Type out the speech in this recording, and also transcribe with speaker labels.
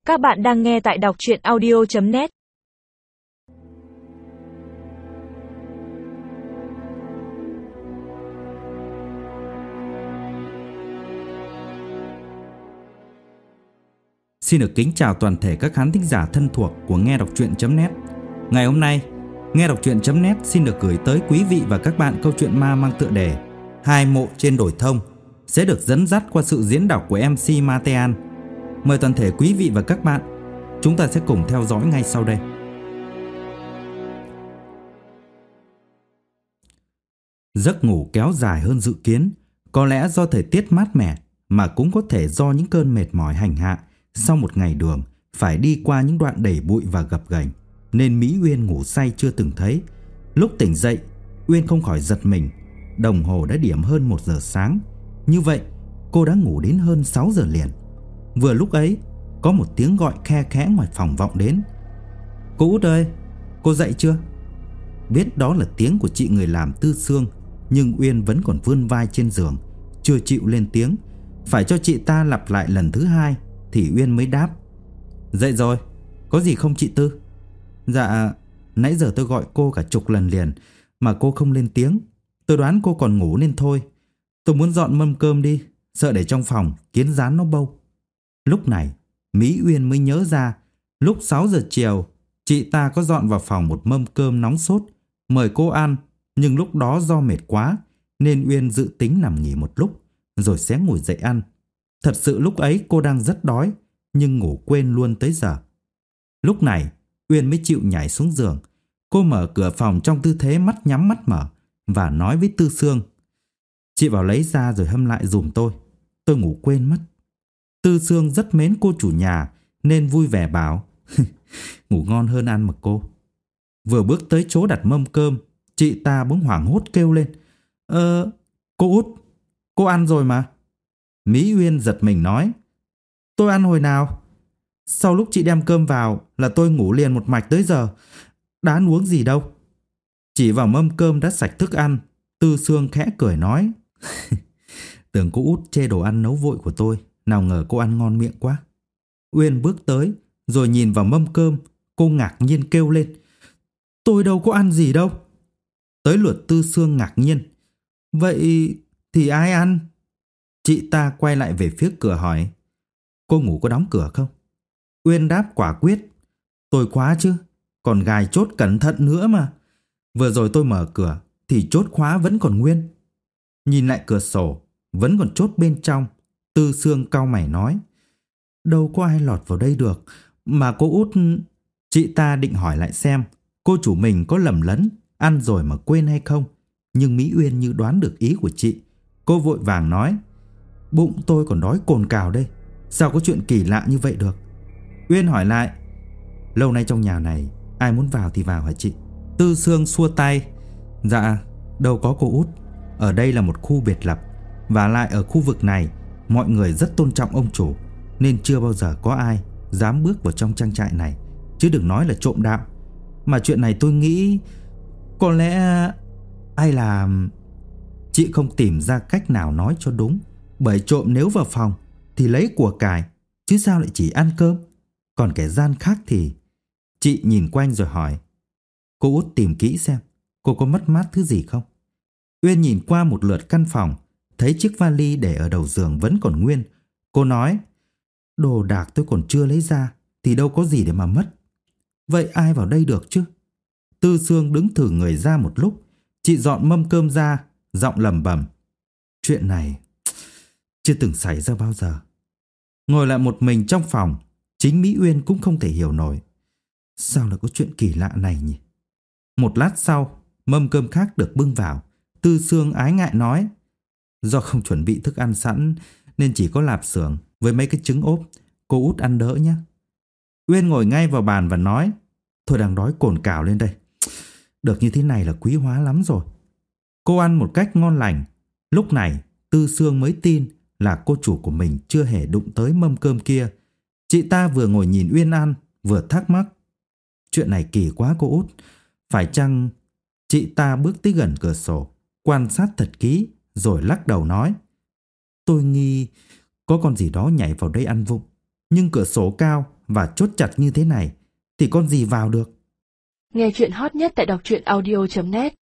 Speaker 1: Các bạn đang nghe tại đọc truyện audio.net.
Speaker 2: Xin được kính chào toàn thể các khán thính giả thân thuộc của Nghe Đọc Truyện.net. Ngày hôm nay, Nghe Đọc Truyện.net xin được gửi tới quý vị và các bạn câu chuyện ma mang tựa đề Hai mộ trên đồi thông sẽ được dẫn dắt qua sự diễn đọc của MC Matean. Mời toàn thể quý vị và các bạn, chúng ta sẽ cùng theo dõi ngay sau đây. Giấc ngủ kéo dài hơn dự kiến, có lẽ do thời tiết mát mẻ mà cũng có thể do những cơn mệt mỏi hành hạ sau một ngày đường phải đi qua những đoạn đầy bụi và gập ghềnh, nên Mỹ Uyên ngủ say chưa từng thấy. Lúc tỉnh dậy, Uyên không khỏi giật mình. Đồng hồ đã điểm hơn 1 giờ sáng. Như vậy, cô đã ngủ đến hơn 6 giờ liền. Vừa lúc ấy, có một tiếng gọi khe khẽ ngoài phòng vọng đến. "Cô Út ơi, cô dậy chưa?" Biết đó là tiếng của chị người làm Tư Sương, nhưng Uyên vẫn còn vươn vai trên giường, chưa chịu lên tiếng. Phải cho chị ta lặp lại lần thứ hai thì Uyên mới đáp. "Dậy rồi, có gì không chị Tư?" "Dạ, nãy giờ tôi gọi cô cả chục lần liền mà cô không lên tiếng. Tôi đoán cô còn ngủ nên thôi. Tôi muốn dọn mâm cơm đi, sợ để trong phòng kiến rán nó bâu." Lúc này Mỹ Uyên mới nhớ ra lúc 6 giờ chiều chị ta có dọn vào phòng một mâm cơm nóng sốt mời cô ăn, nhưng lúc đó do mệt quá nên Uyên dự tính nằm nghỉ một lúc rồi sẽ ngồi dậy ăn. Thật sự lúc ấy cô đang rất đói nhưng ngủ quên luôn tới giờ. Lúc này Uyên mới chịu nhảy xuống giường. Cô mở cửa phòng trong tư thế mắt nhắm mắt mở và nói với Tư Sương: "Chị vào lấy ra rồi hâm lại giùm tôi ngủ quên mất." Tư Sương rất mến cô chủ nhà nên vui vẻ bảo: "Ngủ ngon hơn ăn mà cô." Vừa bước tới chỗ đặt mâm cơm, chị ta bỗng hoảng hốt kêu lên: Cô Út, cô ăn rồi mà." Mỹ Uyên giật mình nói: "Tôi ăn hồi nào? Sau lúc chị đem cơm vào là tôi ngủ liền một mạch tới giờ, đã ăn uống gì đâu." Chỉ vào mâm cơm đã sạch thức ăn, Tư Sương khẽ cười nói: "Tưởng cô Út chê đồ ăn nấu vội của tôi, nào ngờ cô ăn ngon miệng quá." Uyên bước tới rồi nhìn vào mâm cơm, cô ngạc nhiên kêu lên: "Tôi đâu có ăn gì đâu." Tới lượt Tư Sương ngạc nhiên: "Vậy thì ai ăn?" Chị ta quay lại về phía cửa hỏi: "Cô ngủ có đóng cửa không?" Uyên đáp quả quyết: "Tôi khóa chứ, còn gài chốt cẩn thận nữa mà. Vừa rồi tôi mở cửa thì chốt khóa vẫn còn nguyên." Nhìn lại cửa sổ, vẫn còn chốt bên trong. Tư Sương cau mày nói: "Đâu có ai lọt vào đây được. Mà cô Út..." Chị ta định hỏi lại xem cô chủ mình có lầm lẫn ăn rồi mà quên hay không, nhưng Mỹ Uyên như đoán được ý của chị. Cô vội vàng nói: "Bụng tôi còn đói cồn cào đây, sao có chuyện kỳ lạ như vậy được?" Uyên hỏi lại: "Lâu nay trong nhà này ai muốn vào thì vào hả chị?" Tư Sương xua tay: "Dạ, đâu có cô Út. Ở đây là một khu biệt lập, và lại ở khu vực này mọi người rất tôn trọng ông chủ, nên chưa bao giờ có ai dám bước vào trong trang trại này, chứ đừng nói là trộm đạo. Mà chuyện này tôi nghĩ có lẽ ai làm..." Chị không tìm ra cách nào nói cho đúng, bởi trộm nếu vào phòng thì lấy của cải, chứ sao lại chỉ ăn cơm. Còn kẻ gian khác thì... Chị nhìn quanh rồi hỏi: "Cô Út tìm kỹ xem cô có mất mát thứ gì không?" Uyên nhìn qua một lượt căn phòng, thấy chiếc vali để ở đầu giường vẫn còn nguyên. Cô nói: "Đồ đạc tôi còn chưa lấy ra thì đâu có gì để mà mất. Vậy ai vào đây được chứ?" Tư Sương đứng thử người ra một lúc. Chị dọn mâm cơm ra, giọng lẩm bẩm: "Chuyện này chưa từng xảy ra bao giờ." Ngồi lại một mình trong phòng, chính Mỹ Uyên cũng không thể hiểu nổi. Sao lại có chuyện kỳ lạ này nhỉ? Một lát sau, mâm cơm khác được bưng vào. Tư Sương ái ngại nói: "Do không chuẩn bị thức ăn sẵn nên chỉ có lạp xưởng với mấy cái trứng ốp. Cô Út ăn đỡ nhé." Uyên ngồi ngay vào bàn và nói: "Tôi đang đói cồn cào lên đây. Được như thế này là quý hóa lắm rồi." Cô ăn một cách ngon lành. Lúc này Tư Sương mới tin là cô chủ của mình chưa hề đụng tới mâm cơm kia. Chị ta vừa ngồi nhìn Uyên ăn, vừa thắc mắc: "Chuyện này kỳ quá cô Út. Phải chăng..." Chị ta bước tới gần cửa sổ, quan sát thật kỹ rồi lắc đầu nói: "Tôi nghi có con gì đó nhảy vào đây ăn vụng. Nhưng cửa sổ cao và chốt chặt như thế này thì con gì vào được.
Speaker 3: Nghe chuyện hot nhất tại đọc truyện audio.net